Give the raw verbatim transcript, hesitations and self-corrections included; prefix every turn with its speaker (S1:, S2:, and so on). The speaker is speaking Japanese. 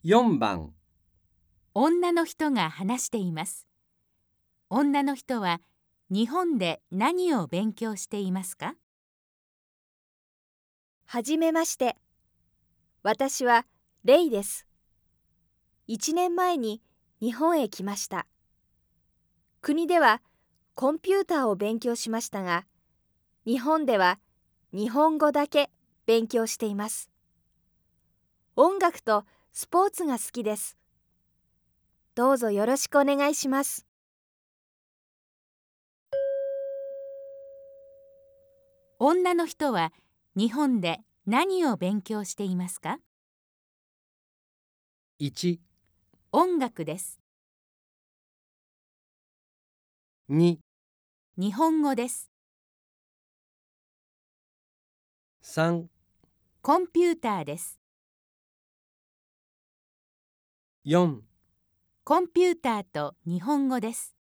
S1: よんばん、
S2: 女の人が話しています。女の人は日本で何を勉強していますか？
S3: はじめまして。私はレイです。いちねんまえに日本へ来ました。国ではコンピューターを勉強しましたが、日本では日本語だけ勉強しています。音楽とスポーツが好きです。どうぞよろしくお願いします。
S2: 女の人は日本で何を勉強していますか？
S1: いち、
S2: 音楽です。
S1: に、
S2: 日本語です。
S1: さん、
S2: コンピューターです。
S1: よん、
S2: コンピューターと日本語です。